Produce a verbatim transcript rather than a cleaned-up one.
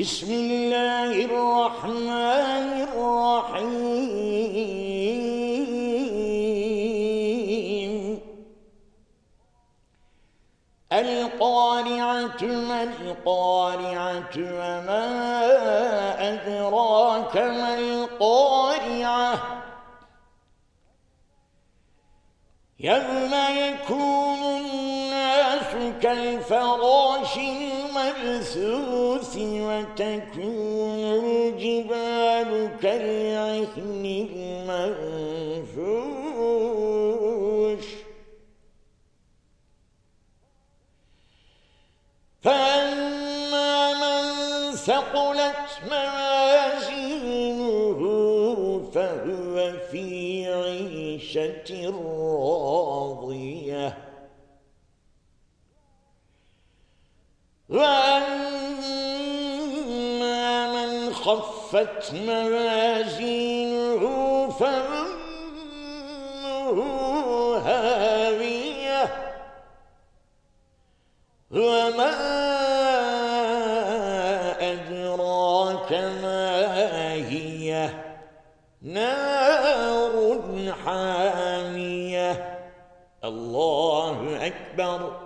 بسم الله الرحمن الرحيم القارعة ما القارعة وما أدراك ما القارعة يوم يكون الناس كالفراش المبثوث وتكون الجبال كالعهن المنفوش فأما من ثقلت موازينه فهو في عيشة راضية وأما من خفت موازينه فأمه هاوية وما أدراك ما هي نار حامية. الله أكبر.